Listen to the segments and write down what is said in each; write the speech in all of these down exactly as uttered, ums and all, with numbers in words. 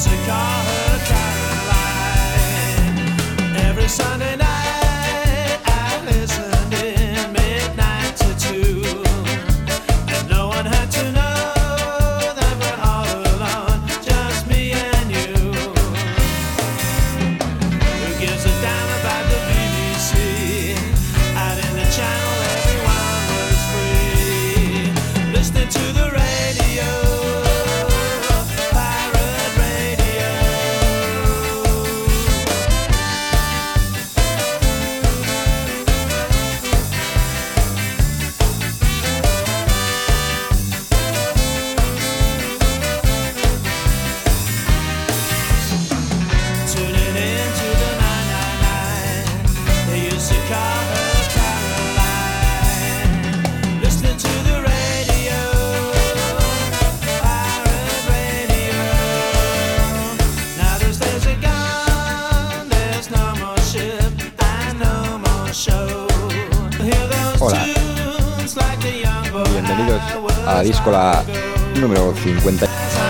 Bienvenidos a Díscola número cincuenta.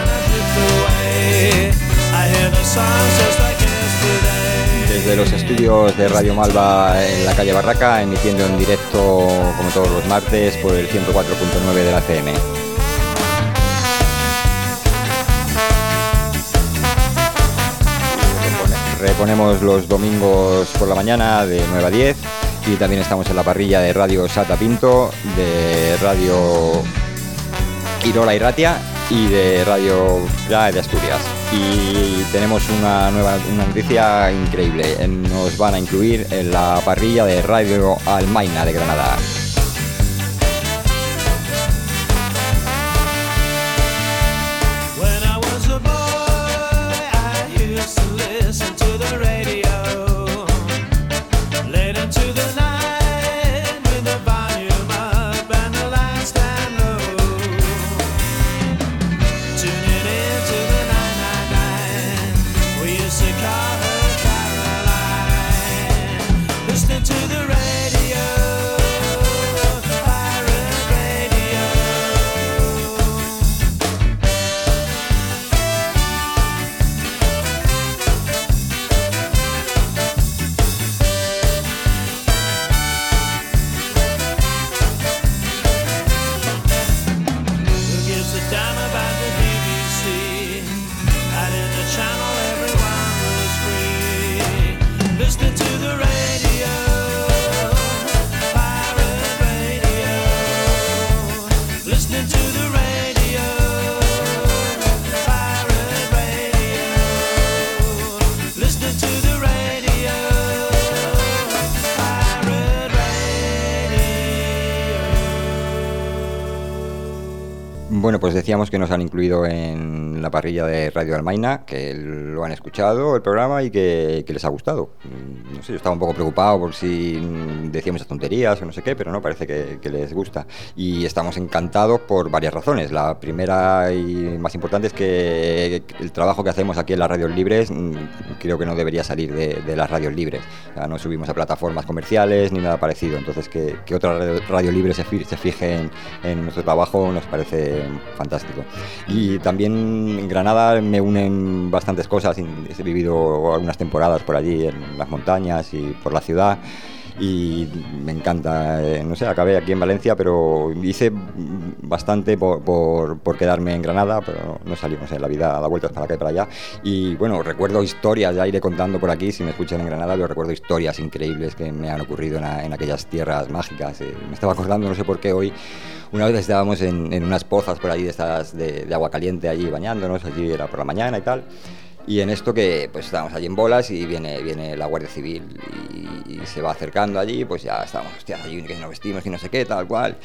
Desde los estudios de Radio Malva en la calle Barraca, emitiendo en directo como todos los martes por el ciento cuatro punto nueve de la F M. Reponemos los domingos por la mañana de nueve a diez y también estamos en la parrilla de Radio Sata Pinto, de Radio Irola y Ratia y de Radio ya de Asturias. Y tenemos una nueva una noticia increíble, nos van a incluir en la parrilla de Radio Almaina de Granada. Bueno, pues decíamos que nos han incluido en la parrilla de Radio Almaina, que lo han escuchado el programa y que, que les ha gustado. No sé, yo estaba un poco preocupado por si decíamos esas tonterías o no sé qué, pero no, parece que, que les gusta. Y estamos encantados por varias razones. La primera y más importante es que el trabajo que hacemos aquí en las radios libres creo que no debería salir de, de las radios libres. O sea, no subimos a plataformas comerciales ni nada parecido. Entonces, que, que otra radio, radio libre se, fi, se fije en, en nuestro trabajo nos parece fantástico. Y también en Granada me unen bastantes cosas. He vivido algunas temporadas por allí en las montañas y por la ciudad y me encanta. Eh, no sé, acabé aquí en Valencia, pero hice bastante por, por, por quedarme en Granada, pero no salimos en la vida, da vueltas para acá y para allá. Y bueno, recuerdo historias, ya iré contando por aquí, si me escuchan en Granada, pero recuerdo historias increíbles que me han ocurrido en, a, en aquellas tierras mágicas. Eh, me estaba acordando, no sé por qué hoy, una vez estábamos en, en unas pozas por allí de, estas, de, de agua caliente, allí bañándonos, allí era por la mañana y tal. Y en esto que pues estábamos allí en bolas y viene, viene la Guardia Civil y, y se va acercando allí, pues ya estábamos, hostia, allí que nos vestimos, que no sé qué, tal cual.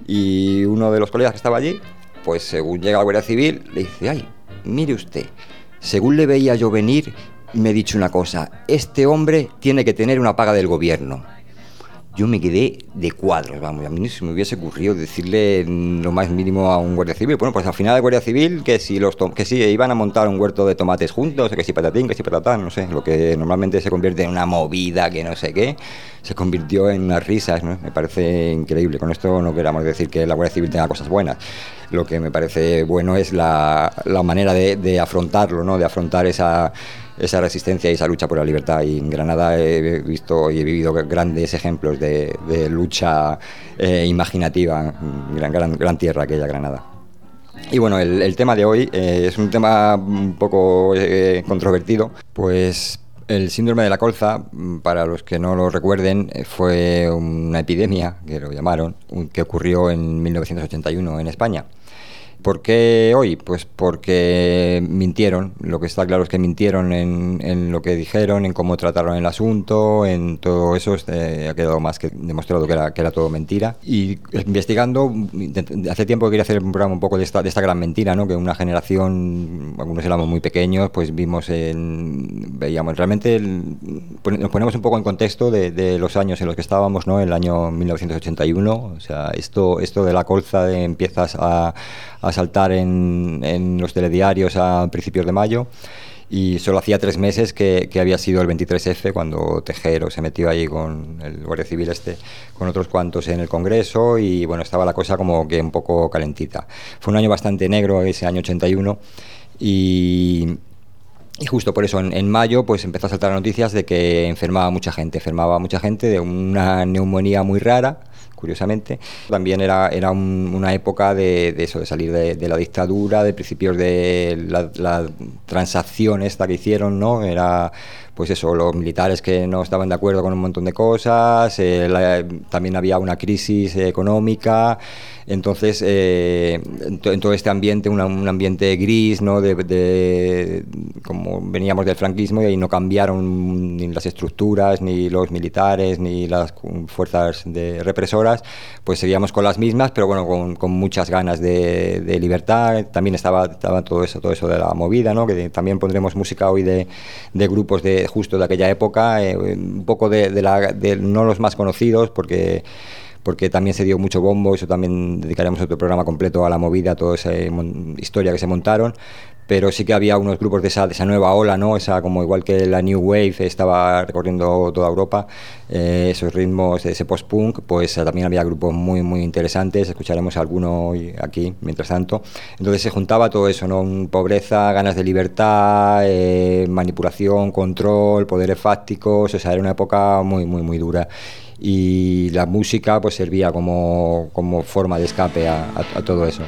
Y uno de los colegas que estaba allí, pues según llega la Guardia Civil, le dice, ay, mire usted, según le veía yo venir, me he dicho una cosa, este hombre tiene que tener una paga del gobierno. Yo me quedé de cuadros, vamos, a mí no se me hubiese ocurrido decirle lo más mínimo a un guardia civil. Bueno, pues al final el guardia civil, que si los tom- que si iban a montar un huerto de tomates juntos, que si patatín, que si patatán, no sé, lo que normalmente se convierte en una movida, que no sé qué, se convirtió en unas risas, ¿no? Me parece increíble. Con esto no queramos decir que la Guardia Civil tenga cosas buenas. Lo que me parece bueno es la, la manera de, de afrontarlo, ¿no? De afrontar esa, esa resistencia y esa lucha por la libertad. Y en Granada he visto y he vivido grandes ejemplos de, de lucha eh, imaginativa, gran, gran, gran tierra aquella Granada. Y bueno, el, el tema de hoy eh, es un tema un poco eh, controvertido, pues el síndrome de la colza, para los que no lo recuerden, fue una epidemia, que lo llamaron, que ocurrió en mil novecientos ochenta y uno en España. ¿Por qué hoy? Pues porque mintieron. Lo que está claro es que mintieron en, en lo que dijeron, en cómo trataron el asunto, en todo eso. Eh, ha quedado más que demostrado que era, que era todo mentira. Y investigando, hace tiempo que quería hacer un programa un poco de esta, de esta gran mentira, ¿no? Que una generación, algunos éramos muy pequeños, pues vimos, en, veíamos, realmente el, nos ponemos un poco en contexto de, de los años en los que estábamos, ¿no? El año mil novecientos ochenta y uno, o sea, esto, esto de la colza de, empiezas a a saltar en, en los telediarios a principios de mayo, y solo hacía tres meses que, que había sido el veintitrés efe, cuando Tejero se metió ahí con el Guardia Civil este, con otros cuantos en el Congreso, y bueno, estaba la cosa como que un poco calentita. Fue un año bastante negro ese año ochenta y uno, y... Y justo por eso, en, en mayo, pues empezó a saltar las noticias de que enfermaba mucha gente, enfermaba mucha gente de una neumonía muy rara, curiosamente. También era, era un, una época de, de eso, de salir de, de la dictadura, de principios de la, la transacción esta que hicieron, ¿no? Era, pues eso, los militares que no estaban de acuerdo con un montón de cosas, eh, la, también había una crisis económica. Entonces, eh, en, to, en todo este ambiente, una, un ambiente gris, ¿no? De, de, como veníamos del franquismo, y ahí no cambiaron ni las estructuras, ni los militares, ni las fuerzas de represoras, pues seguíamos con las mismas, pero bueno, con, con muchas ganas de, de libertad. También estaba, estaba todo eso, todo eso de la movida, ¿no? Que también pondremos música hoy de, de grupos de justo de aquella época, eh, un poco de, de, la, de no los más conocidos, porque porque también se dio mucho bombo, eso también dedicaremos otro programa completo a la movida, a toda esa historia que se montaron, pero sí que había unos grupos de esa, de esa nueva ola, ¿no? Esa, como igual que la New Wave estaba recorriendo toda Europa, eh, esos ritmos, ese post-punk, pues eh, también había grupos muy, muy interesantes, escucharemos alguno aquí, mientras tanto. Entonces se juntaba todo eso, ¿no? Pobreza, ganas de libertad, eh, manipulación, control, poderes fácticos, o sea, era una época muy, muy, muy dura. Y la música pues servía como, como forma de escape a, a, a todo eso.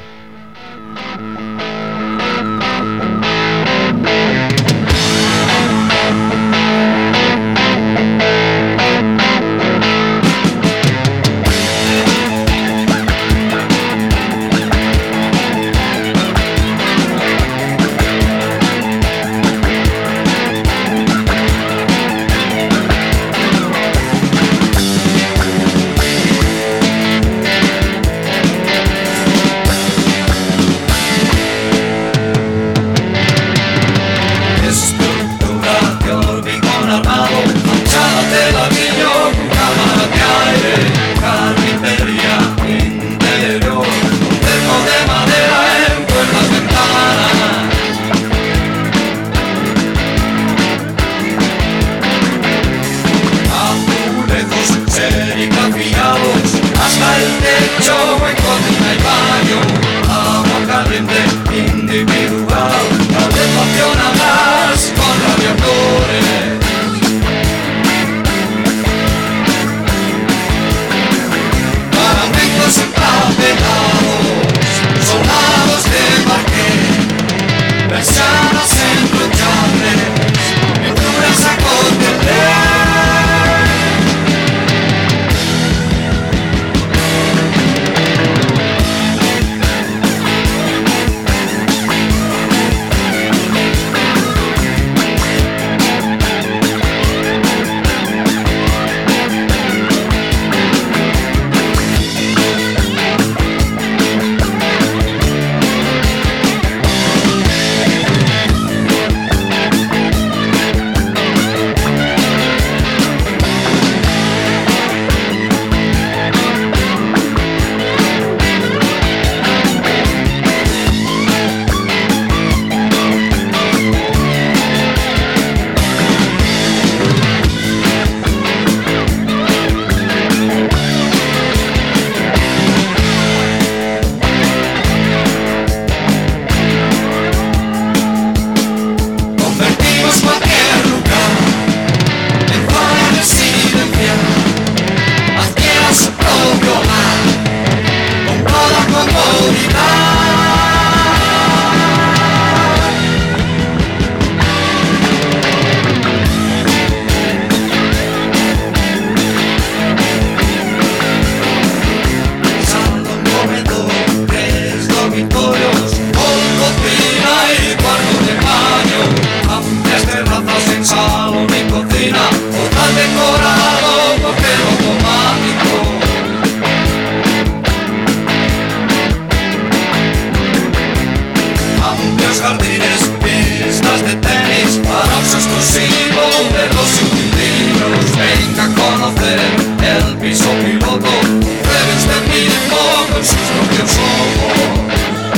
barrios, jardines, pistas de tenis, para uso exclusivo de los inquilinos. Venga a conocer el piso piloto, pruebe usted mismo con sus propios ojos.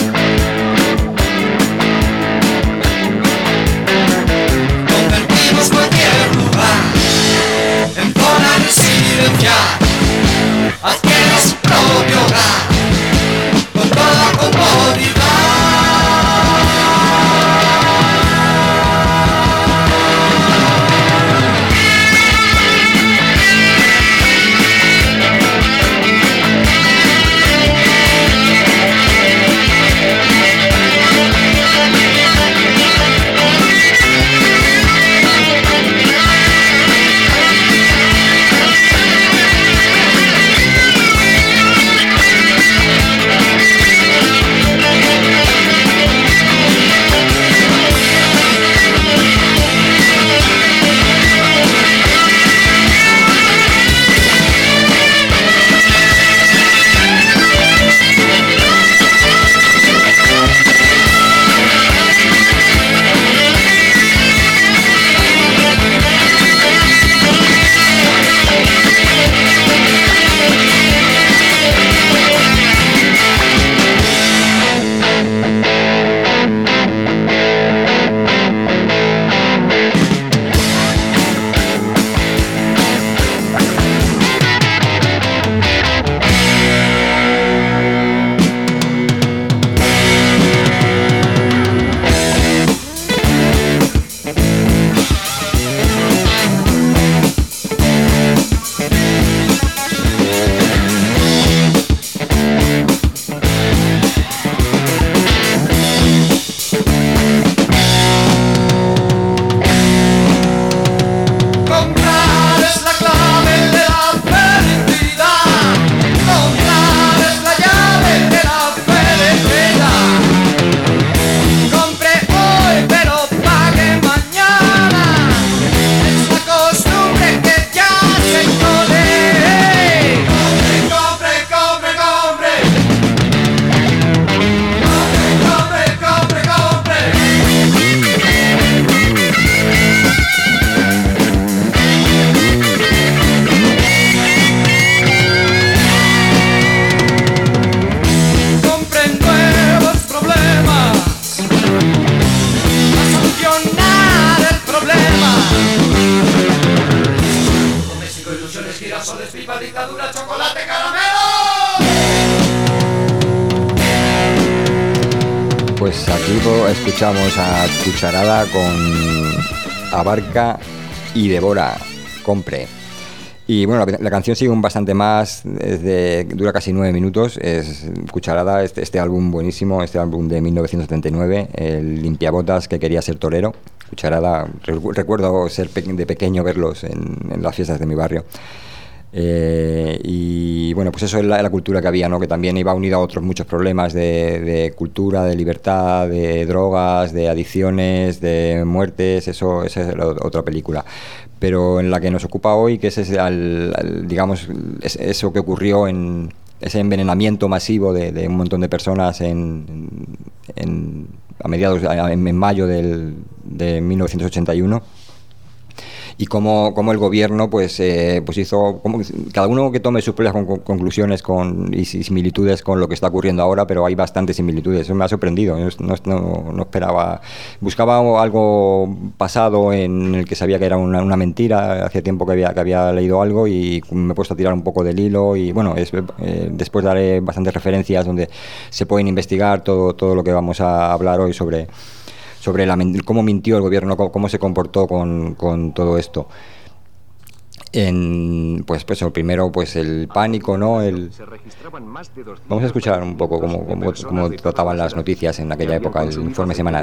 Convertimos cualquier lugar en zona residencial. Adquiera su propio hogar con toda comodidad. Escuchamos a Cucharada con Abarca y Devora, Compre. Y bueno, la, la canción sigue un bastante más, es de, dura casi nueve minutos. Es Cucharada, este, este álbum buenísimo, este álbum de mil novecientos setenta y nueve, el limpiabotas que quería ser torero. Cucharada, recuerdo ser pe- de pequeño verlos en, en las fiestas de mi barrio. Eh, y bueno, pues eso es la, la cultura que había, ¿no? Que también iba unida a otros muchos problemas de, de cultura, de libertad, de drogas, de adicciones, de muertes. Eso, esa es la otra película, pero en la que nos ocupa hoy, que es ese, al, al, digamos, es, eso que ocurrió en ese envenenamiento masivo de, de un montón de personas en, en, a mediados en, en mayo del, de mil novecientos ochenta y uno. Y cómo, cómo el gobierno pues eh, pues hizo, como, cada uno que tome sus propias con, con, conclusiones con, y similitudes con lo que está ocurriendo ahora, pero hay bastantes similitudes. Eso me ha sorprendido, no, no, no esperaba, buscaba algo pasado en el que sabía que era una, una mentira, hacía tiempo que había, que había leído algo y me he puesto a tirar un poco del hilo y bueno, es, eh, después daré bastantes referencias donde se pueden investigar todo, todo lo que vamos a hablar hoy sobre sobre la, cómo mintió el gobierno, cómo, cómo se comportó con, con todo esto. En, pues, pues primero pues el pánico, ¿no? El, vamos a escuchar un poco cómo, cómo, cómo trataban las noticias en aquella época, el informe semanal.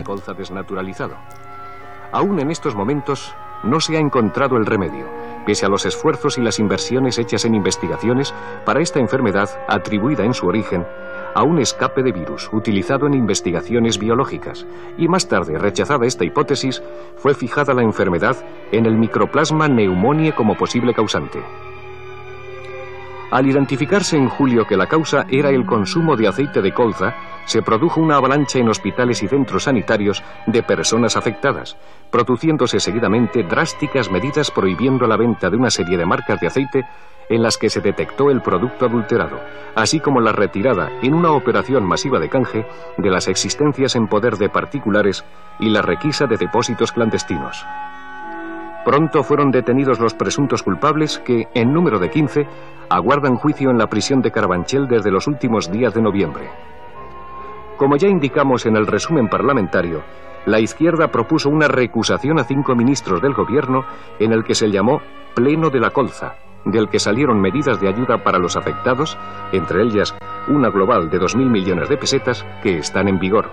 Aún en estos momentos no se ha encontrado el remedio, pese a los esfuerzos y las inversiones hechas en investigaciones para esta enfermedad atribuida en su origen a un escape de virus utilizado en investigaciones biológicas, y más tarde, rechazada esta hipótesis, fue fijada la enfermedad en el Mycoplasma pneumoniae como posible causante. Al identificarse en julio que la causa era el consumo de aceite de colza, se produjo una avalancha en hospitales y centros sanitarios de personas afectadas, produciéndose seguidamente drásticas medidas prohibiendo la venta de una serie de marcas de aceite en las que se detectó el producto adulterado, así como la retirada en una operación masiva de canje de las existencias en poder de particulares y la requisa de depósitos clandestinos. Pronto fueron detenidos los presuntos culpables que, en número de quince, aguardan juicio en la prisión de Carabanchel desde los últimos días de noviembre. Como ya indicamos en el resumen parlamentario, la izquierda propuso una recusación a cinco ministros del gobierno en el que se llamó Pleno de la Colza, del que salieron medidas de ayuda para los afectados, entre ellas una global de dos mil millones de pesetas que están en vigor.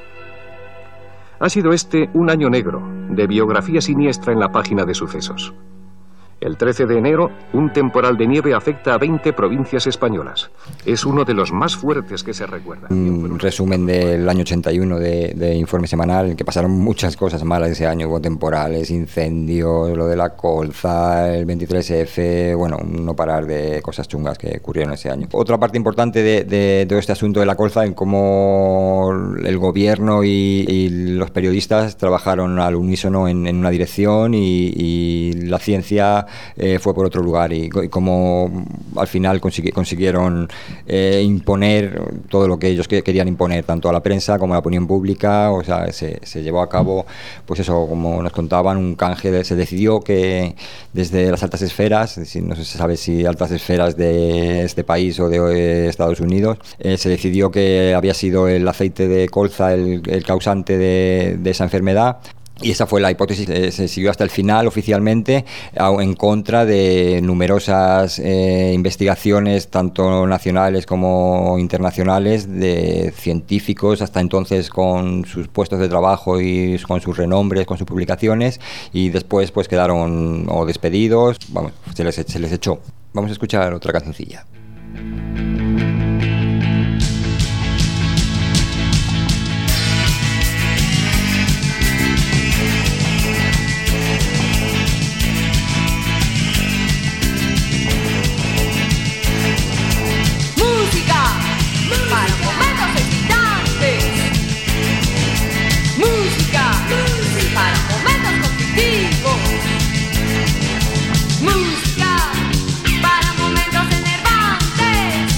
Ha sido este un año negro, de biografía siniestra en la página de sucesos. El trece de enero, un temporal de nieve afecta a veinte provincias españolas. Es uno de los más fuertes que se recuerdan. Un resumen del año ochenta y uno de, de informe semanal, en que pasaron muchas cosas malas ese año, hubo temporales, incendios, lo de la colza, el veintitrés efe, bueno, no parar de cosas chungas que ocurrieron ese año. Otra parte importante de, de, de todo este asunto de la colza, en cómo el gobierno y, y los periodistas trabajaron al unísono en, en una dirección y, y la ciencia Eh, fue por otro lugar, y, y como al final consigui- consiguieron eh, imponer todo lo que ellos que querían imponer, tanto a la prensa como a la opinión pública. O sea, se, se llevó a cabo, pues eso, como nos contaban, un canje. De, se decidió que desde las altas esferas, si, no se sabe si altas esferas de este país o de eh, Estados Unidos, eh, se decidió que había sido el aceite de colza el, el causante de, de esa enfermedad. Y esa fue la hipótesis que se siguió hasta el final oficialmente, en contra de numerosas eh, investigaciones, tanto nacionales como internacionales, de científicos, hasta entonces con sus puestos de trabajo y con sus renombres, con sus publicaciones, y después pues quedaron o despedidos, vamos, se les, se les echó. Vamos a escuchar otra cancioncilla. Música para momentos enervantes.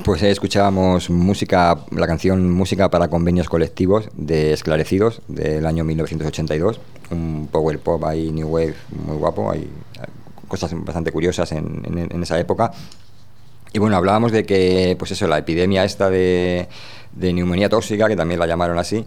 Pues ahí escuchábamos música, la canción Música para Convenios Colectivos de Esclarecidos del año mil novecientos ochenta y dos, un power pop ahí, new wave, muy guapo, hay cosas bastante curiosas en, en, en esa época. Y bueno, hablábamos de que, pues eso, la epidemia esta de, de neumonía tóxica, que también la llamaron así,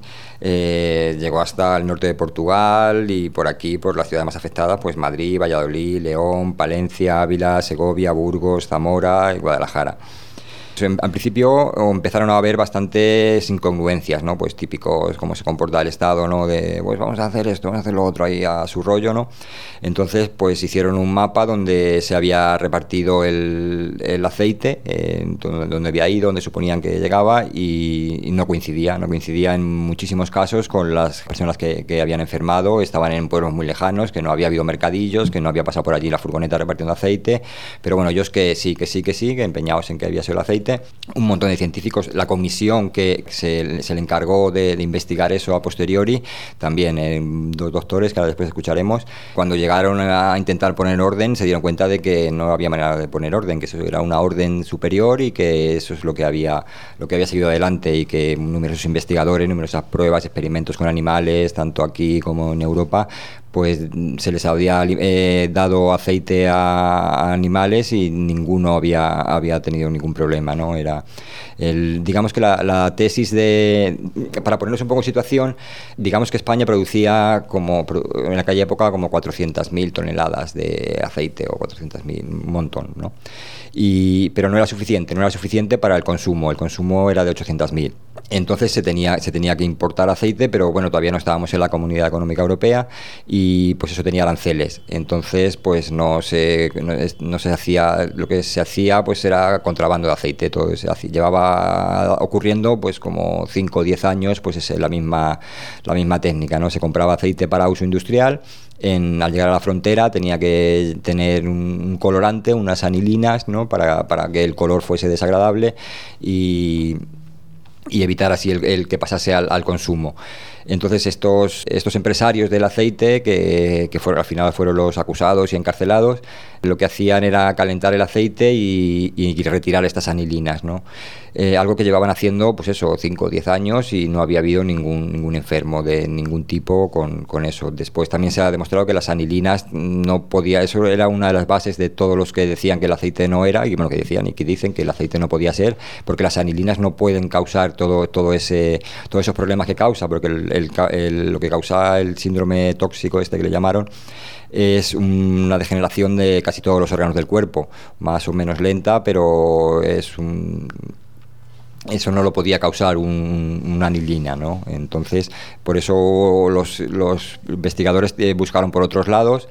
eh, llegó hasta el norte de Portugal y por aquí, por las ciudades más afectadas, pues Madrid, Valladolid, León, Palencia, Ávila, Segovia, Burgos, Zamora y Guadalajara. En, en principio empezaron a haber bastantes incongruencias, ¿no? Pues típicos, cómo se comporta el Estado, ¿no? De, pues vamos a hacer esto, vamos a hacer lo otro ahí a su rollo, ¿no? Entonces, pues hicieron un mapa donde se había repartido el, el aceite, eh, donde, donde había ido, donde suponían que llegaba y, y no coincidía, no coincidía en muchísimos casos con las personas que, que habían enfermado, estaban en pueblos muy lejanos, que no había habido mercadillos, que no había pasado por allí la furgoneta repartiendo aceite, pero bueno, ellos que sí, que sí, que sí, que empeñados en que había sido el aceite. Un montón de científicos, la comisión que se, se le encargó de, de investigar eso a posteriori, también eh, dos doctores que ahora después escucharemos, cuando llegaron a intentar poner orden se dieron cuenta de que no había manera de poner orden, que eso era una orden superior y que eso es lo que había, lo que había seguido adelante y que numerosos investigadores, numerosas pruebas, experimentos con animales, tanto aquí como en Europa, pues se les había eh, dado aceite a, a animales y ninguno había, había tenido ningún problema, ¿no? Era el, digamos que la, la tesis de, para ponernos un poco en situación, digamos que España producía como en aquella época como cuatrocientas mil toneladas de aceite o cuatrocientas mil, un montón, ¿no? Y, pero no era suficiente, no era suficiente para el consumo, el consumo era de ochocientas mil. Entonces se tenía, se tenía que importar aceite, pero bueno, todavía no estábamos en la Comunidad Económica Europea y pues eso tenía aranceles. Entonces pues no se, no, no se hacía, lo que se hacía pues era contrabando de aceite. Todo se hacía, llevaba ocurriendo pues como cinco o diez años, pues es la misma, la misma técnica, ¿no? Se compraba aceite para uso industrial. En, al llegar a la frontera tenía que tener un, un colorante, unas anilinas, ¿no? para, para que el color fuese desagradable y, y evitar así el, el que pasase al, al consumo. Entonces estos, estos empresarios del aceite, que, que fueron, al final fueron los acusados y encarcelados, lo que hacían era calentar el aceite y, y retirar estas anilinas, ¿no? Eh, algo que llevaban haciendo, pues eso, cinco o diez años y no había habido ningún, ningún enfermo de ningún tipo con, con eso. Después también se ha demostrado que las anilinas no podía, eso era una de las bases de todos los que decían que el aceite no era, y bueno, que decían y que dicen que el aceite no podía ser, porque las anilinas no pueden causar todo, todo ese, todos esos problemas que causa, porque el, el, el, lo que causa el síndrome tóxico este que le llamaron, es una degeneración de casi todos los órganos del cuerpo, más o menos lenta, pero es un... eso no lo podía causar un, una anilina, ¿no? Entonces, por eso los, los investigadores buscaron por otros lados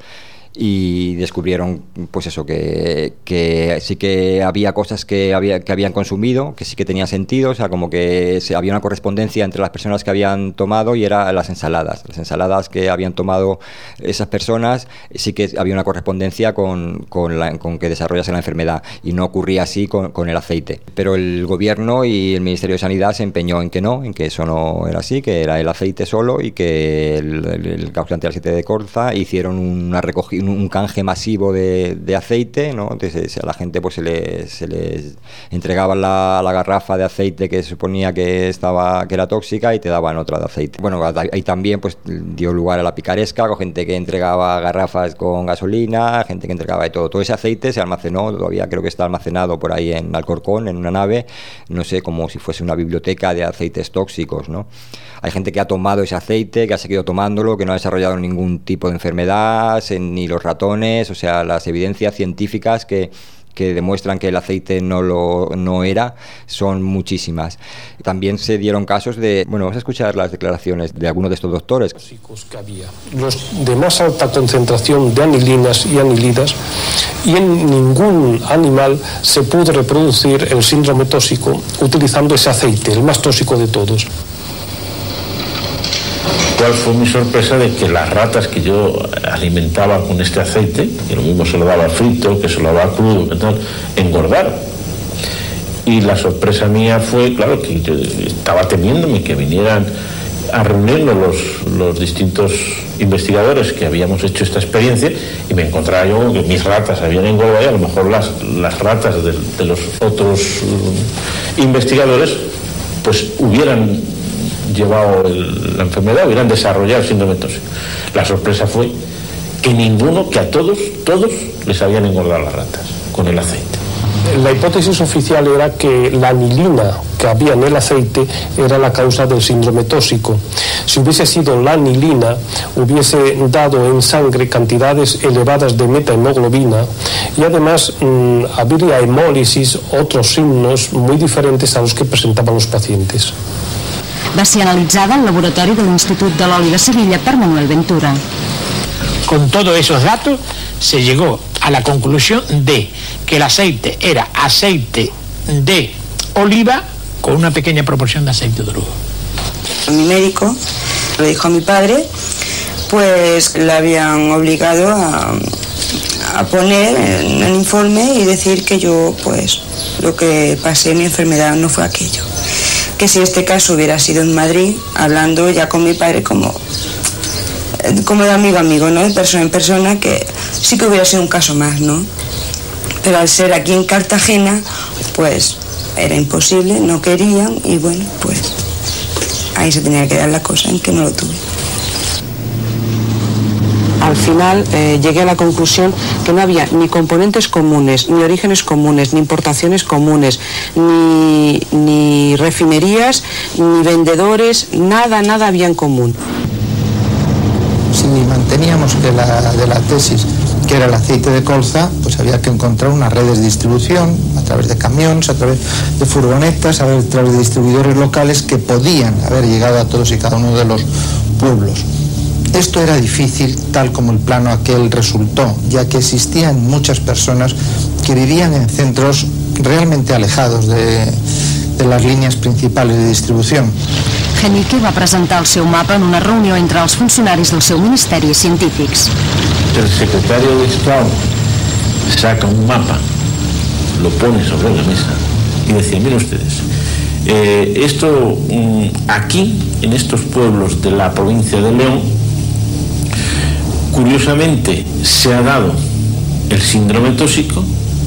y descubrieron pues eso, que, que sí que había cosas que, había, que habían consumido, que sí que tenía sentido, o sea, como que se, había una correspondencia entre las personas que habían tomado y era las ensaladas. Las ensaladas que habían tomado esas personas, sí que había una correspondencia con, con, la, con que desarrollase la enfermedad, y no ocurría así con, con el aceite. Pero el gobierno y el Ministerio de Sanidad se empeñó en que no, en que eso no era así, que era el aceite solo y que el, el, el causante del aceite de colza. Hicieron una recogida, un canje masivo de, de aceite, ¿no? Entonces a la gente pues se les, se les entregaba la, la garrafa de aceite que se suponía que estaba que era tóxica y te daban otra de aceite. Bueno, ahí también pues dio lugar a la picaresca, con gente que entregaba garrafas con gasolina, gente que entregaba de todo. Todo ese aceite se almacenó, todavía creo que está almacenado por ahí en Alcorcón, en una nave, no sé, como si fuese una biblioteca de aceites tóxicos, ¿no? Hay gente que ha tomado ese aceite, que ha seguido tomándolo, que no ha desarrollado ningún tipo de enfermedad, ni los ratones, o sea, las evidencias científicas que, que demuestran que el aceite no lo no era, son muchísimas. También se dieron casos de, bueno, vamos a escuchar las declaraciones de algunos de estos doctores. Que había, los de más alta concentración de anilinas y anilidas, y en ningún animal se pudo reproducir el síndrome tóxico utilizando ese aceite, el más tóxico de todos. ¿Cuál fue mi sorpresa? De que las ratas que yo alimentaba con este aceite, que lo mismo se lo daba frito, que se lo daba crudo, que tal, engordaron. Y la sorpresa mía fue, claro, que yo estaba temiéndome que vinieran a reunirnos los, los distintos investigadores que habíamos hecho esta experiencia, y me encontraba yo con que mis ratas habían engordado y a lo mejor las, las ratas de, de los otros uh, investigadores pues hubieran llevado el, la enfermedad, hubieran desarrollado el síndrome tóxico. La sorpresa fue que ninguno, que a todos, todos les habían engordado las ratas con el aceite. La hipótesis oficial era que la anilina que había en el aceite era la causa del síndrome tóxico. Si hubiese sido la anilina, hubiese dado en sangre cantidades elevadas de metahemoglobina y además mmm, habría hemólisis, otros signos muy diferentes a los que presentaban los pacientes. Va ser analitzada al laboratori de l'Institut de l'Oli de Sevilla per Manuel Ventura. Con todos esos datos se llegó a la conclusión de que el aceite era aceite de oliva con una pequeña proporción de aceite de oliva. Mi médico le dijo a mi padre, pues le habían obligado a, a poner en el informe y decir que yo, pues, lo que pasé, mi enfermedad no fue aquello. Que si este caso hubiera sido en Madrid, hablando ya con mi padre como... como de amigo a amigo, ¿no? De persona en persona, que sí que hubiera sido un caso más, ¿no? Pero al ser aquí en Cartagena, pues era imposible, no querían y bueno, pues ahí se tenía que dar la cosa, en que no lo tuve. Al final eh, llegué a la conclusión que no había ni componentes comunes, ni orígenes comunes, ni importaciones comunes, ni, ni refinerías, ni vendedores, nada, nada había en común. Si manteníamos que la, de la tesis que era el aceite de colza, pues había que encontrar unas redes de distribución a través de camiones, a través de furgonetas, a través de distribuidores locales que podían haber llegado a todos y cada uno de los pueblos. Esto era difícil, tal como el plano aquel resultó, ya que existían muchas personas que vivían en centros realmente alejados de, de las líneas principales de distribución. Hennicke va presentar el seu mapa en una reunió entre els funcionaris del seu ministeri i científics. El secretario de Estado saca un mapa, lo pone sobre la mesa y decía, miren ustedes, eh, esto aquí, en estos pueblos de la provincia de León, curiosamente se ha dado el síndrome tóxico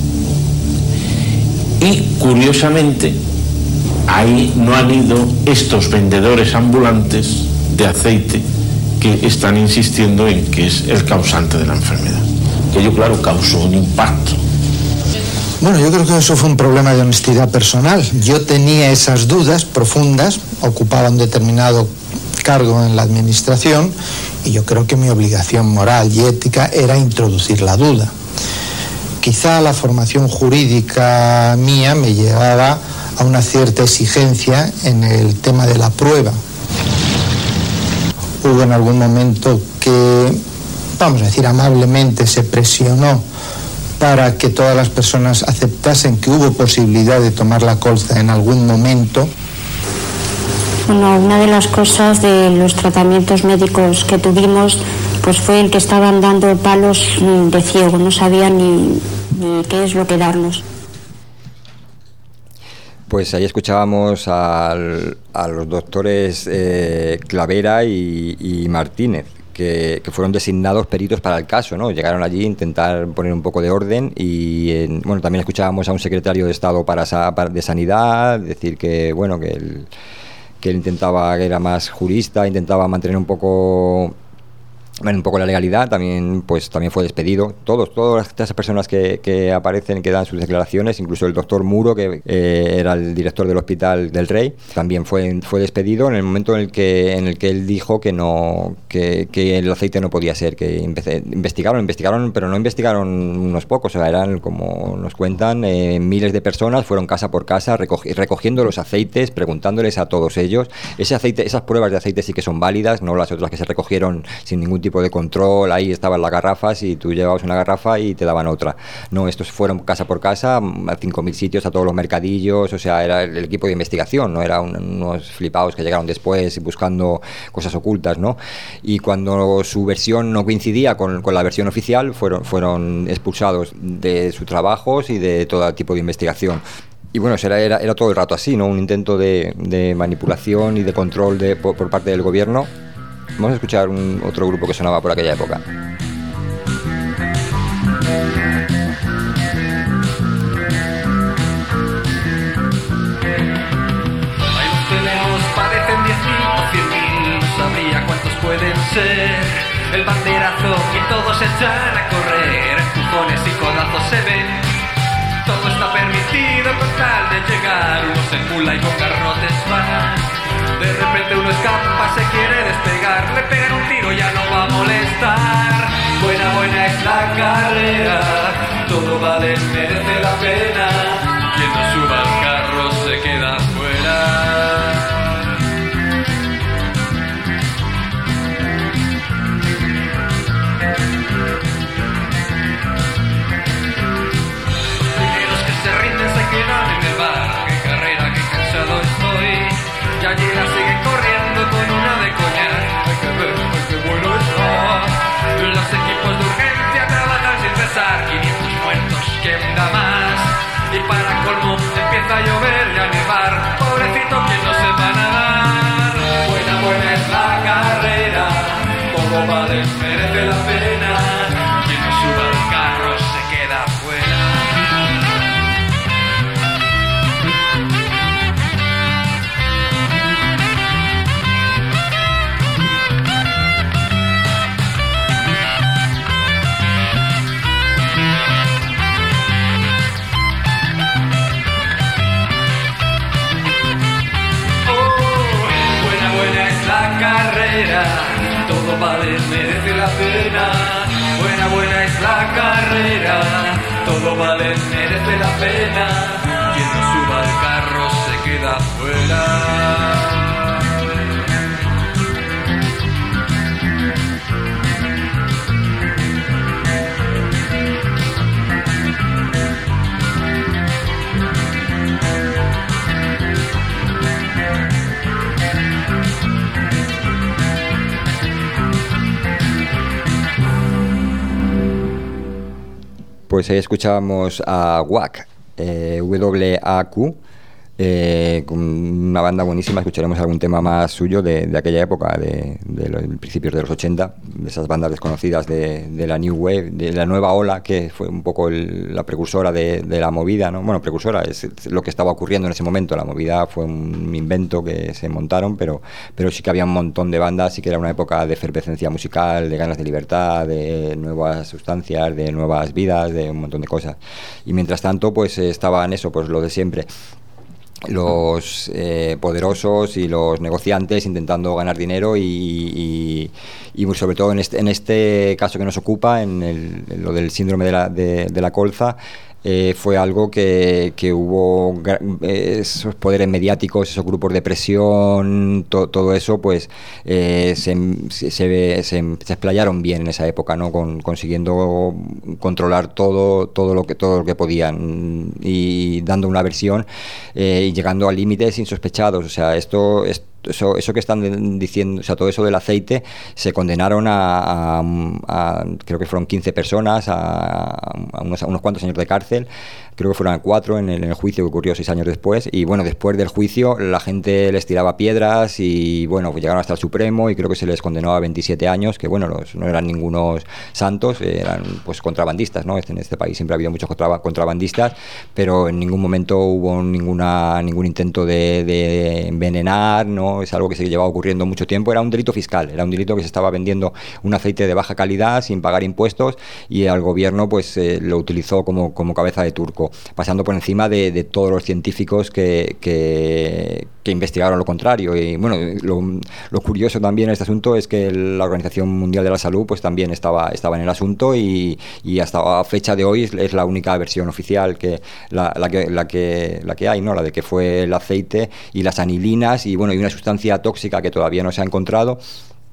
y curiosamente ahí no han ido estos vendedores ambulantes de aceite que están insistiendo en que es el causante de la enfermedad. Que ello, claro, causó un impacto. Bueno, yo creo que eso fue un problema de honestidad personal. Yo tenía esas dudas profundas, ocupaba un determinado cargo en la administración y yo creo que mi obligación moral y ética era introducir la duda. Quizá la formación jurídica mía me llevaba a una cierta exigencia en el tema de la prueba. Hubo en algún momento que, vamos a decir amablemente, se presionó para que todas las personas aceptasen que hubo posibilidad de tomar la colza en algún momento. Bueno, una de las cosas de los tratamientos médicos que tuvimos pues fue el que estaban dando palos de ciego, no sabían ni, ni qué es lo que darnos. Pues ahí escuchábamos al, a los doctores eh, Clavera y, y Martínez, que, que fueron designados peritos para el caso, ¿no? Llegaron allí a intentar poner un poco de orden y, en, bueno, también escuchábamos a un secretario de Estado para, para de Sanidad decir que, bueno, que él, que él intentaba, que era más jurista, intentaba mantener un poco... Bueno, un poco la legalidad, también pues también fue despedido. Todos, todas esas personas que, que aparecen, que dan sus declaraciones, incluso el doctor Muro, que eh, era el director del Hospital del Rey, también fue, fue despedido en el momento en el que en el que él dijo que no que, que el aceite no podía ser, que empecé, investigaron, investigaron, pero no investigaron unos pocos, o sea, eran, como nos cuentan, eh, miles de personas fueron casa por casa recogi, recogiendo los aceites, preguntándoles a todos ellos. Ese aceite, esas pruebas de aceite sí que son válidas, no las otras que se recogieron sin ningún tipo de control. Ahí estaban las garrafas y tú llevabas una garrafa y te daban otra. No, estos fueron casa por casa, a cinco mil sitios, a todos los mercadillos, o sea, era el, el equipo de investigación, no era un, unos flipados que llegaron después buscando cosas ocultas, ¿no? Y cuando su versión no coincidía con, con la versión oficial, fueron, fueron expulsados de sus trabajos y de todo tipo de investigación. Y bueno, era, era, era todo el rato así, ¿no? Un intento de, de manipulación y de control de, por, por parte del gobierno. Vamos a escuchar un, otro grupo que sonaba por aquella época. Ahí los tenemos, parecen diez mil o cien mil, no sabría cuántos pueden ser. El banderazo y todos se echan a correr, empujones y codazos se ven. Todo está permitido con tal de llegar, uno se empula y con garrotes van. De repente uno escapa, se quiere despegar, le pegan un tiro, ya no va a molestar. Buena, buena es la carrera, todo vale, merece la pena. Quien no suba al carro se queda fuera. Se rinden, se quedan en el bar. Qué carrera, qué cansado estoy. Ya llegan, siguen corriendo con una de coñac. Hay que ver, ay, qué bueno está. Los equipos de urgencia trabajan sin cesar. quinientos muertos, ¿quién da más? Y para colmo empieza a llover y a nevar. Pobrecito, quien no sepa nadar. Buena, buena es la carrera. Todo vale, merece la pena. Quien no suba al carro se queda fuera. Todo vale, merece la pena. Buena, buena es la carrera. Todo vale, merece la pena. Quien no suba al carro se queda fuera. Pues ahí escuchábamos a W A C, eh, W A Q, eh, con una banda buenísima. Escucharemos algún tema más suyo de, de aquella época, de, de los principios de los ochenta, de esas bandas desconocidas de, de la New Wave, de la nueva ola, que fue un poco el, la precursora de, de la movida, ¿no? Bueno, precursora es, es lo que estaba ocurriendo en ese momento. La movida fue un invento que se montaron, pero, pero sí que había un montón de bandas, sí que era una época de efervescencia musical, de ganas de libertad, de nuevas sustancias, de nuevas vidas, de un montón de cosas. Y mientras tanto, pues estaban eso, pues lo de siempre. Los eh, poderosos y los negociantes intentando ganar dinero y, y, y sobre todo en este, en este caso que nos ocupa, en, el, en lo del síndrome de la, de, de la colza. Eh, fue algo que, que hubo eh, esos poderes mediáticos, esos grupos de presión, to, todo eso, pues eh, se, se, se, se explayaron bien en esa época, ¿no? Con, consiguiendo controlar todo, todo lo que todo lo que podían y dando una versión eh, y llegando a límites insospechados. O sea, esto, esto Eso, eso que están diciendo, o sea, todo eso del aceite, se condenaron a, a, a creo que fueron quince personas, a, a, unos, a unos cuantos años de cárcel. Creo que fueron cuatro en el, en el juicio que ocurrió seis años después. Y bueno, después del juicio la gente les tiraba piedras y bueno, pues llegaron hasta el Supremo y creo que se les condenó a veintisiete años, que bueno, los, no eran ningunos santos, eran pues contrabandistas, ¿no? En este país siempre ha habido muchos contra, contrabandistas, pero en ningún momento hubo ninguna ningún intento de, de envenenar, ¿no? Es algo que se llevaba ocurriendo mucho tiempo. Era un delito fiscal, era un delito que se estaba vendiendo un aceite de baja calidad sin pagar impuestos y el gobierno pues eh, lo utilizó como, como cabeza de turco, pasando por encima de, de todos los científicos que, que, que investigaron lo contrario. Y bueno, lo, lo curioso también en este asunto es que la Organización Mundial de la Salud pues también estaba, estaba en el asunto y, y hasta a fecha de hoy es la única versión oficial que la, la que la que la que hay, ¿no? La de que fue el aceite y las anilinas y bueno, y una sustancia tóxica que todavía no se ha encontrado,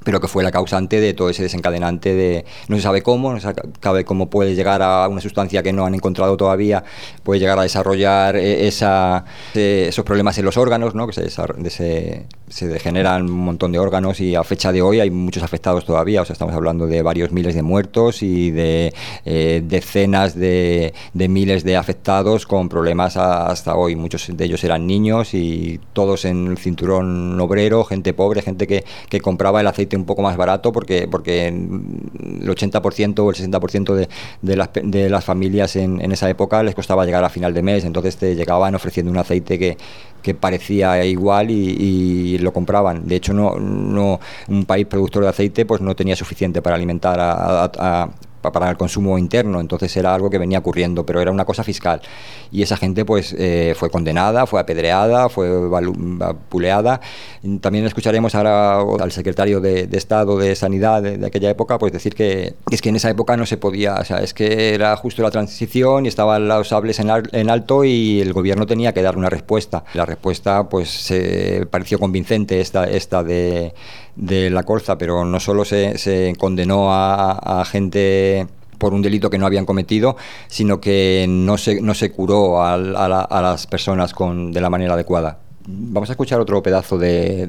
pero que fue la causante de todo ese desencadenante de, no se sabe cómo, no se sabe cómo puede llegar a una sustancia que no han encontrado todavía, puede llegar a desarrollar esa, esos problemas en los órganos, ¿no? que se, se, se degeneran un montón de órganos, y a fecha de hoy hay muchos afectados todavía, o sea, estamos hablando de varios miles de muertos y de eh, decenas de, de miles de afectados con problemas a, hasta hoy. Muchos de ellos eran niños y todos en el cinturón obrero, gente pobre, gente que, que compraba el aceite un poco más barato porque porque el ochenta por ciento o el sesenta por ciento de, de, las, de las familias en, en esa época les costaba llegar a final de mes, entonces te llegaban ofreciendo un aceite que, que parecía igual y, y lo compraban. De hecho, no, no un país productor de aceite pues no tenía suficiente para alimentar a, a, a para el consumo interno, entonces era algo que venía ocurriendo, pero era una cosa fiscal, y esa gente pues eh, fue condenada, fue apedreada, fue vapuleada. También escucharemos ahora al secretario de, de Estado de Sanidad de, de aquella época pues decir que es que en esa época no se podía, o sea, es que era justo la transición y estaban los sables en, al, en alto y el gobierno tenía que dar una respuesta. La respuesta pues se pareció convincente, esta, esta de de la colza, pero no solo se, se condenó a, a gente por un delito que no habían cometido, sino que no se, no se curó a, a, la, a las personas con, de la manera adecuada. Vamos a escuchar otro pedazo de,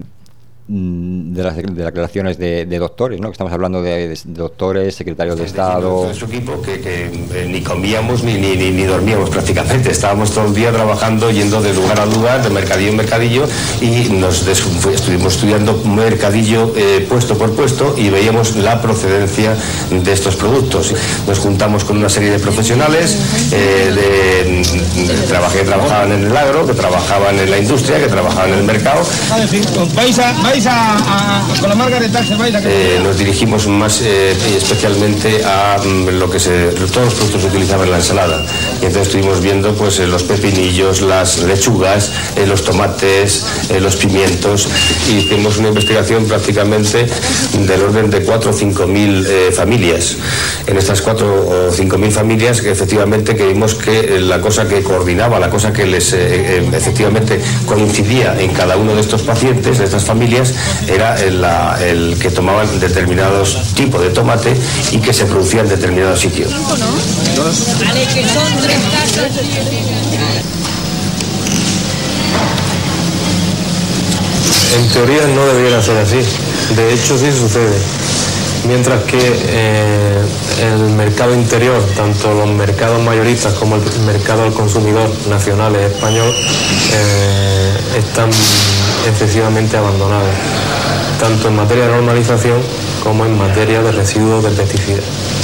de, las, de las declaraciones de, de doctores, ¿no? Que estamos hablando de, de doctores, secretarios de Estado. Nuestro equipo que, que eh, ni comíamos ni, ni, ni, ni dormíamos prácticamente, estábamos todo el día trabajando, yendo de lugar a lugar, de mercadillo en mercadillo, y nos des, estuvimos estudiando mercadillo eh, puesto por puesto y veíamos la procedencia de estos productos. Nos juntamos con una serie de profesionales eh, de, de, trabajé, que trabajaban en el agro, que trabajaban en la industria, que trabajaban en el mercado. Vais a, vais a, a con la Margarita se vais a... Eh, nos dirigimos más eh, especialmente a mm, lo que se, todos los productos que utilizaban en la ensalada, y entonces estuvimos viendo pues eh, los pepinillos, las lechugas, eh, los tomates, eh, los pimientos, y hicimos una investigación prácticamente del orden de cuatro o cinco mil eh, familias. En estas cuatro o cinco mil familias que efectivamente que vimos que eh, la cosa que coordinaba, la cosa que les eh, eh, efectivamente coincidía en cada uno de estos pacientes, de estas familias, era el, la, el que tomaban determinados tipos de tomate y que se producía en determinados sitios. En teoría no debiera ser así, de hecho sí sucede. Mientras que eh, el mercado interior, tanto los mercados mayoristas como el mercado al consumidor nacional y español, eh, están excesivamente abandonados, tanto en materia de normalización como en materia de residuos de pesticidas.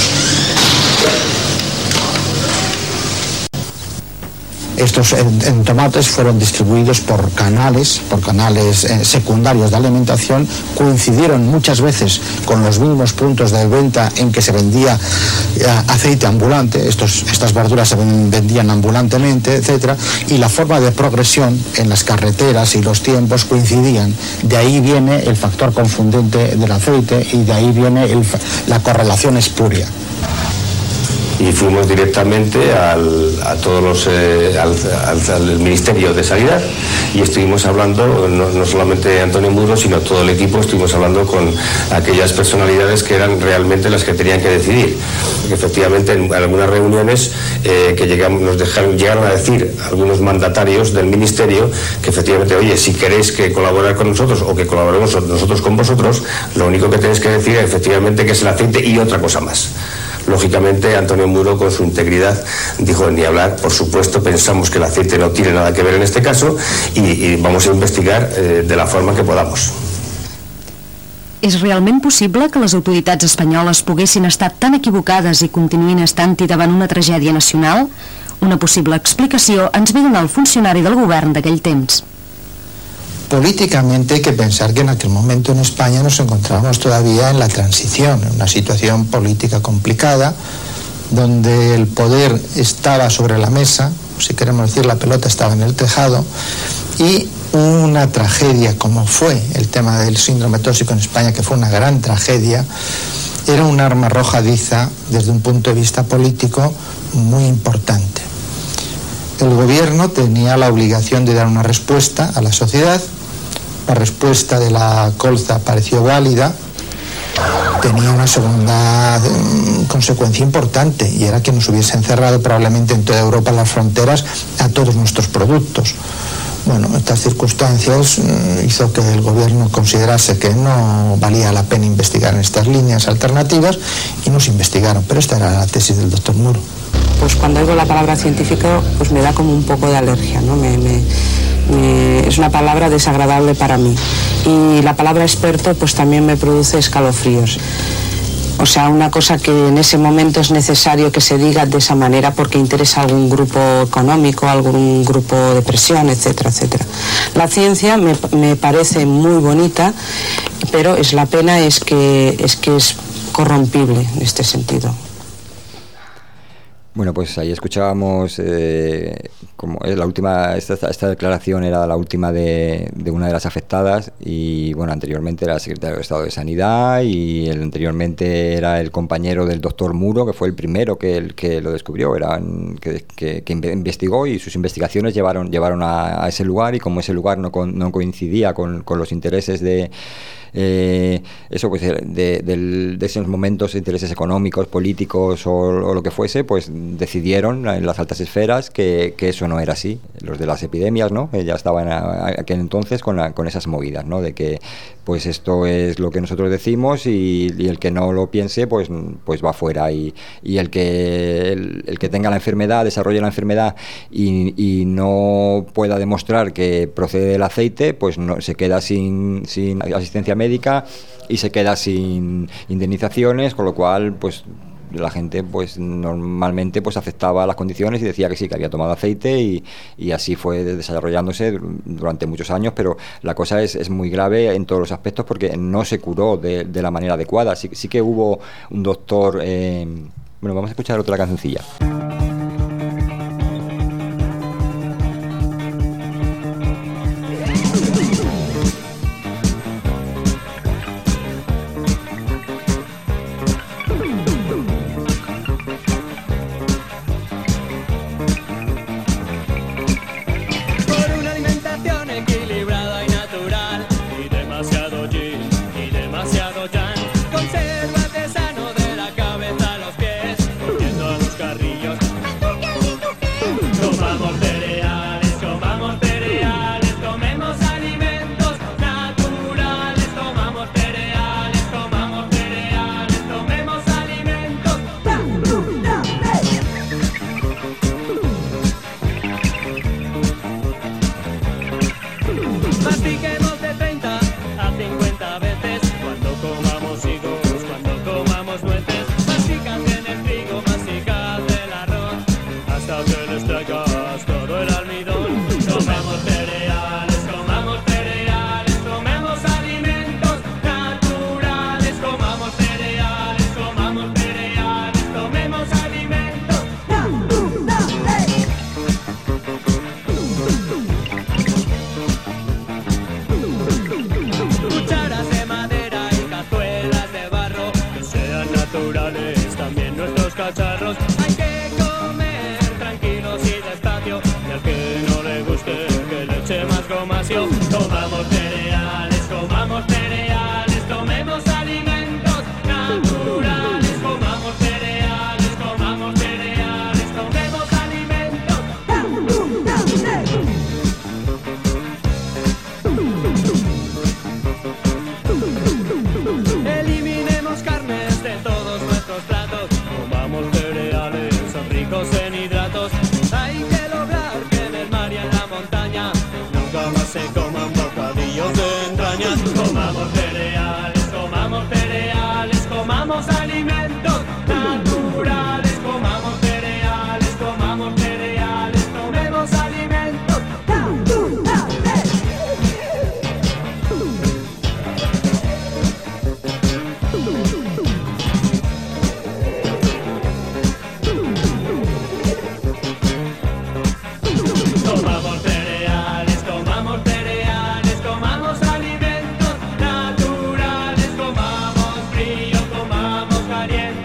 Estos en, en tomates fueron distribuidos por canales, por canales eh, secundarios de alimentación, coincidieron muchas veces con los mismos puntos de venta en que se vendía eh, aceite ambulante, estos, estas verduras se vendían ambulantemente, etcétera, y la forma de progresión en las carreteras y los tiempos coincidían. De ahí viene el factor confundente del aceite y de ahí viene el, la correlación espuria. Y fuimos directamente al, a todos los, eh, al, al, al Ministerio de Sanidad y estuvimos hablando, no, no solamente Antonio Muro, sino todo el equipo, estuvimos hablando con aquellas personalidades que eran realmente las que tenían que decidir. Porque efectivamente en algunas reuniones eh, que llegamos, nos dejaron, llegaron a decir algunos mandatarios del Ministerio que efectivamente, oye, si queréis que colaborar con nosotros o que colaboremos nosotros con vosotros, lo único que tenéis que decir es efectivamente que es el aceite y otra cosa más. Lógicamente, Antonio Muro, con su integridad, dijo ni hablar. Por supuesto, pensamos que el aceite no tiene nada que ver en este caso y, y vamos a investigar eh, de la forma que podamos. És realment possible que les autoritats espanyoles poguessin estar tan equivocades i continuïn estant-hi davant una tragèdia nacional? Una possible explicació ens ve donar el funcionari del govern d'aquell temps. Políticamente hay que pensar que en aquel momento en España nos encontrábamos todavía en la transición, en una situación política complicada, donde el poder estaba sobre la mesa, si queremos decir la pelota estaba en el tejado, y una tragedia como fue el tema del síndrome tóxico en España, que fue una gran tragedia, era un arma arrojadiza desde un punto de vista político muy importante. El gobierno tenía la obligación de dar una respuesta a la sociedad. La respuesta de la colza pareció válida. tenía una segunda eh, consecuencia importante, y era que nos hubiesen cerrado probablemente en toda Europa las fronteras a todos nuestros productos. Bueno, estas circunstancias eh, hizo que el gobierno considerase que no valía la pena investigar en estas líneas alternativas y nos investigaron, pero esta era la tesis del doctor Muro. Pues cuando oigo la palabra científico, pues me da como un poco de alergia, ¿no? Me, me, me, es una palabra desagradable para mí. Y la palabra experto, pues también me produce escalofríos. O sea, una cosa que en ese momento es necesario que se diga de esa manera porque interesa a algún grupo económico, algún grupo de presión, etcétera, etcétera. La ciencia me, me parece muy bonita, pero es la pena es que es que es corrompible en este sentido. Bueno, pues ahí escuchábamos eh, como es la última, esta, esta declaración era la última de, de una de las afectadas, y bueno, anteriormente era el secretario de Estado de Sanidad, y el, anteriormente era el compañero del doctor Muro, que fue el primero que, el, que lo descubrió, era, que, que, que investigó, y sus investigaciones llevaron, llevaron a, a ese lugar, y como ese lugar no, con, no coincidía con, con los intereses de Eh, eso pues de, de, de esos momentos, intereses económicos, políticos o, o lo que fuese, pues decidieron en las altas esferas que, que eso no era así. Los de las epidemias, ¿no? Ya estaban a, a aquel entonces con, la, con esas movidas, ¿no? De que pues esto es lo que nosotros decimos, y, y el que no lo piense pues, pues va fuera, y, y el que el, el que tenga la enfermedad, desarrolle la enfermedad y, y no pueda demostrar que procede del aceite, pues no, se queda sin, sin asistencia médica y se queda sin indemnizaciones, con lo cual pues la gente pues normalmente pues aceptaba las condiciones y decía que sí, que había tomado aceite, y, y así fue desarrollándose durante muchos años. Pero la cosa es, es muy grave en todos los aspectos porque no se curó de, de la manera adecuada. Sí, sí que hubo un doctor eh, bueno, vamos a escuchar otra cancioncilla. Comamos cereales, comamos cereales, tomemos alimentos naturales. Comamos cereales, comamos cereales, tomemos alimentos naturales. Eliminemos carnes de todos nuestros platos. Comamos cereales, son ricos en hidratos. Hay que lograr que en el mar y en la montaña nunca más se coman bocadillos de entrañas. Comamos cereales, comamos cereales, comamos alimentos naturales. Comamos cereales, comamos cereales, tomemos alimentos naturales. Comamos cereales, comamos cereales, comamos alimentos naturales. Comamos frío, comamos caliente.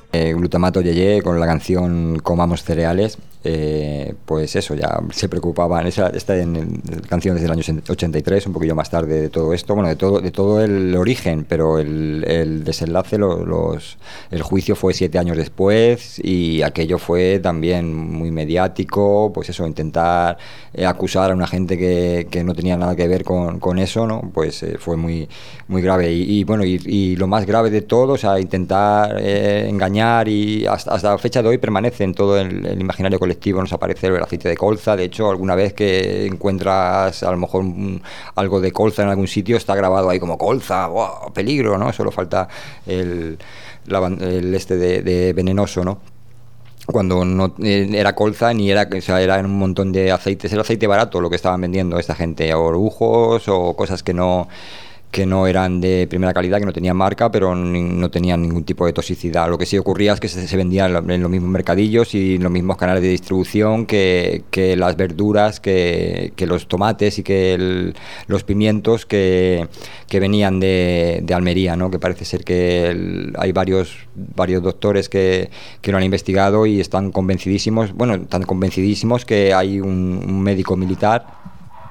Eh, glutamato Yeye con la canción Comamos cereales, eh, pues eso, ya se preocupaban, esa, esta en, en, canción desde el año ochenta y tres, un poquillo más tarde de todo esto, bueno, de todo, de todo el origen, pero el, el desenlace, lo, los, el juicio fue siete años después y aquello fue también muy mediático, pues eso, intentar eh, acusar a una gente que, que no tenía nada que ver con, con eso, ¿no? Pues eh, fue muy, muy grave y, y bueno, y, y lo más grave de todo, o sea, intentar eh, engañar y hasta, hasta la fecha de hoy permanece en todo el, el imaginario colectivo, nos aparece el aceite de colza. De hecho, alguna vez que encuentras a lo mejor un, algo de colza en algún sitio, está grabado ahí como colza, ¡wow! Peligro, ¿no? Solo falta el, la, el este de, de venenoso, ¿no? Cuando no era colza ni era, o sea, eran un montón de aceites, era aceite barato lo que estaban vendiendo esta gente, orujos o cosas que no que no eran de primera calidad, que no tenían marca, pero ni, no tenían ningún tipo de toxicidad. Lo que sí ocurría es que se, se vendían en los mismos mercadillos y en los mismos canales de distribución que, que las verduras, que, que los tomates y que el, los pimientos que, que venían de, de Almería, ¿no? Que parece ser que el, hay varios, varios doctores que, que lo han investigado y están convencidísimos, bueno, tan convencidísimos que hay un, un médico militar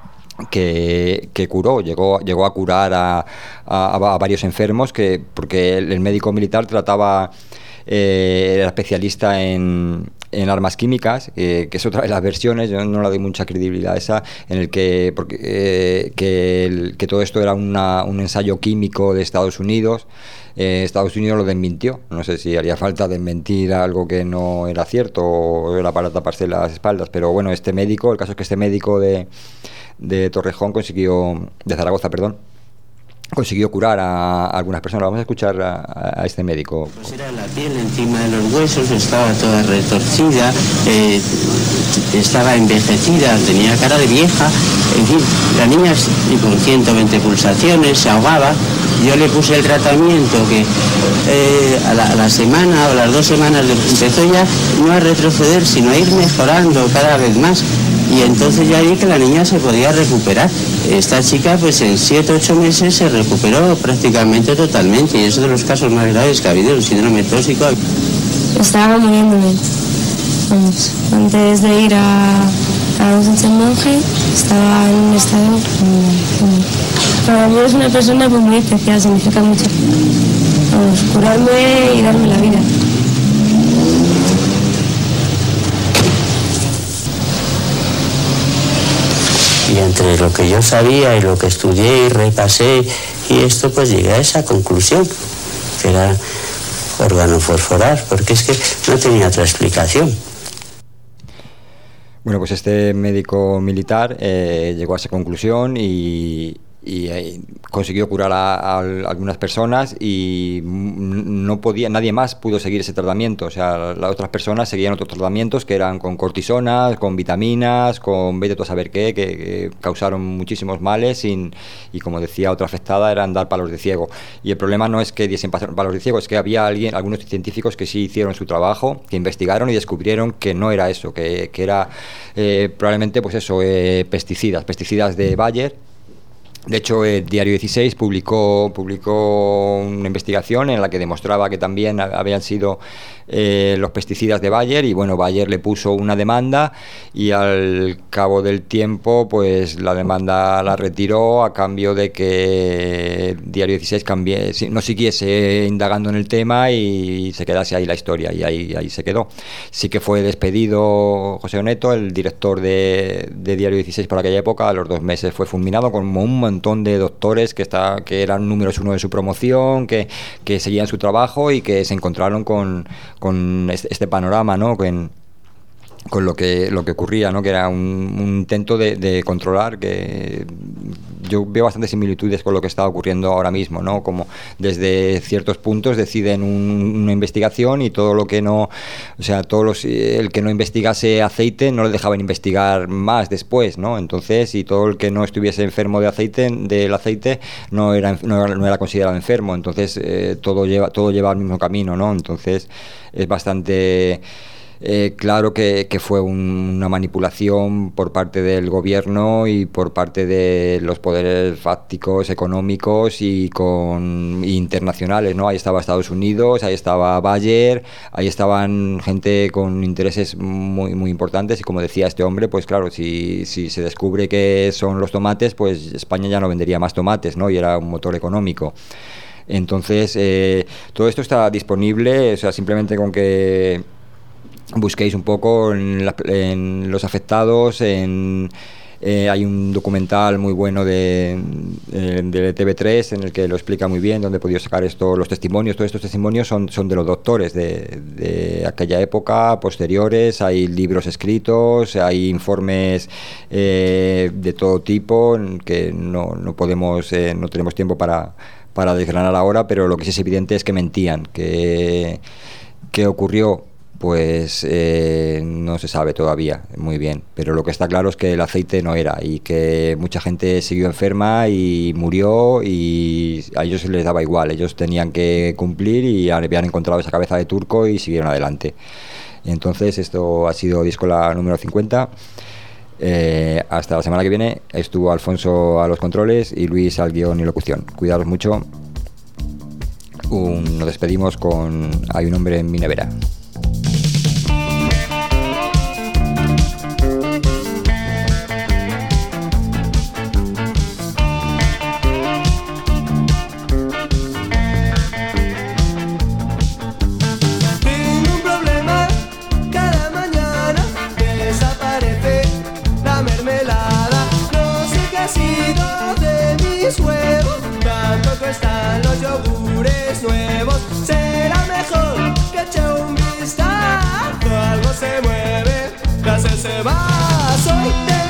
Que, que curó, llegó, llegó a curar a, a, a varios enfermos, que porque el, el médico militar trataba, eh, era especialista en, en armas químicas, eh, que es otra de las versiones, yo no le doy mucha credibilidad a esa, en el que, porque, eh, que, el, que todo esto era una, un ensayo químico de Estados Unidos. Eh, Estados Unidos lo desmintió, no sé si haría falta desmentir algo que no era cierto o era para taparse las espaldas, pero bueno, este médico, el caso es que este médico de de Torrejón consiguió, de Zaragoza, perdón, consiguió curar a, a algunas personas. Vamos a escuchar a, a este médico. Pues era la piel encima de los huesos, estaba toda retorcida, eh, estaba envejecida, tenía cara de vieja, en fin, la niña con ciento veinte pulsaciones, se ahogaba. Yo le puse el tratamiento que eh, a, la, a la semana o las dos semanas empezó ya no a retroceder, sino a ir mejorando cada vez más. Y entonces ya vi que la niña se podía recuperar. Esta chica pues en siete, ocho meses se recuperó prácticamente totalmente y es de los casos más graves que ha habido, el síndrome tóxico. Estaba muriéndome. Vamos, antes de ir a, a un San Monje estaba en un estado... Para mí es una persona pues, muy especial, significa mucho. Vamos, curarme y darme la vida. Y entre lo que yo sabía y lo que estudié y repasé y esto, pues llegué a esa conclusión, que era organofosforar, porque es que no tenía otra explicación. Bueno, pues este médico militar eh, llegó a esa conclusión y... y eh, consiguió curar a, a, a algunas personas y no podía, nadie más pudo seguir ese tratamiento, o sea, las otras personas seguían otros tratamientos que eran con cortisonas, con vitaminas, con vete tú a saber qué, que, que causaron muchísimos males sin, y como decía otra afectada, eran dar palos de ciego. Y el problema no es que diesen palos de ciego, es que había alguien, algunos científicos que sí hicieron su trabajo, que investigaron y descubrieron que no era eso, que, que era eh, probablemente pues eso, eh, pesticidas, pesticidas de Bayer. De hecho, el Diario dieciséis publicó, publicó una investigación en la que demostraba que también habían sido eh, los pesticidas de Bayer y bueno, Bayer le puso una demanda y al cabo del tiempo pues la demanda la retiró a cambio de que Diario dieciséis cambie, no siguiese indagando en el tema y se quedase ahí la historia y ahí, ahí se quedó. Sí que fue despedido José Oneto, el director de, de Diario dieciséis por aquella época, a los dos meses fue fulminado con un montón de doctores que está, que eran números uno de su promoción, que, que seguían su trabajo y que se encontraron con, con este, este panorama, ¿no? Con, con lo que lo que ocurría, ¿no? Que era un, un intento de, de controlar, que yo veo bastantes similitudes con lo que está ocurriendo ahora mismo, ¿no? Como desde ciertos puntos deciden un, una investigación y todo lo que no, o sea, todos los, el que no investigase aceite no le dejaban investigar más después, ¿no? Entonces, y todo el que no estuviese enfermo de aceite, del aceite, no era no era, no era considerado enfermo. Entonces, eh, todo lleva todo lleva al mismo camino, ¿no? Entonces, es bastante Eh, claro que, que fue un, una manipulación por parte del gobierno y por parte de los poderes fácticos, económicos y con y internacionales, ¿no? Ahí estaba Estados Unidos, ahí estaba Bayer, ahí estaban gente con intereses muy muy importantes y como decía este hombre, pues claro, si, si se descubre que son los tomates, pues España ya no vendería más tomates, ¿no? Y era un motor económico. Entonces, eh, todo esto está disponible, o sea, simplemente con que busquéis un poco en, la, en los afectados, en, eh, hay un documental muy bueno de, de, de T V tres en el que lo explica muy bien, donde he podido sacar esto, los testimonios. Todos estos testimonios son, son de los doctores de, de aquella época, posteriores, hay libros escritos, hay informes eh, de todo tipo que no, no podemos, eh, no tenemos tiempo para, para desgranar ahora, pero lo que sí es evidente es que mentían, que, que ocurrió. Pues eh, no se sabe todavía muy bien, pero lo que está claro es que el aceite no era y que mucha gente siguió enferma y murió y a ellos les daba igual, ellos tenían que cumplir y habían encontrado esa cabeza de turco y siguieron adelante. Entonces esto ha sido Díscola número cincuenta. Eh, hasta la semana que viene. Estuvo Alfonso a los controles y Luis al guión y locución. Cuidaros mucho. Un, nos despedimos con Hay un hombre en mi nevera. Están los yogures nuevos, será mejor que eche un vistazo. Algo se mueve tras ese vaso y te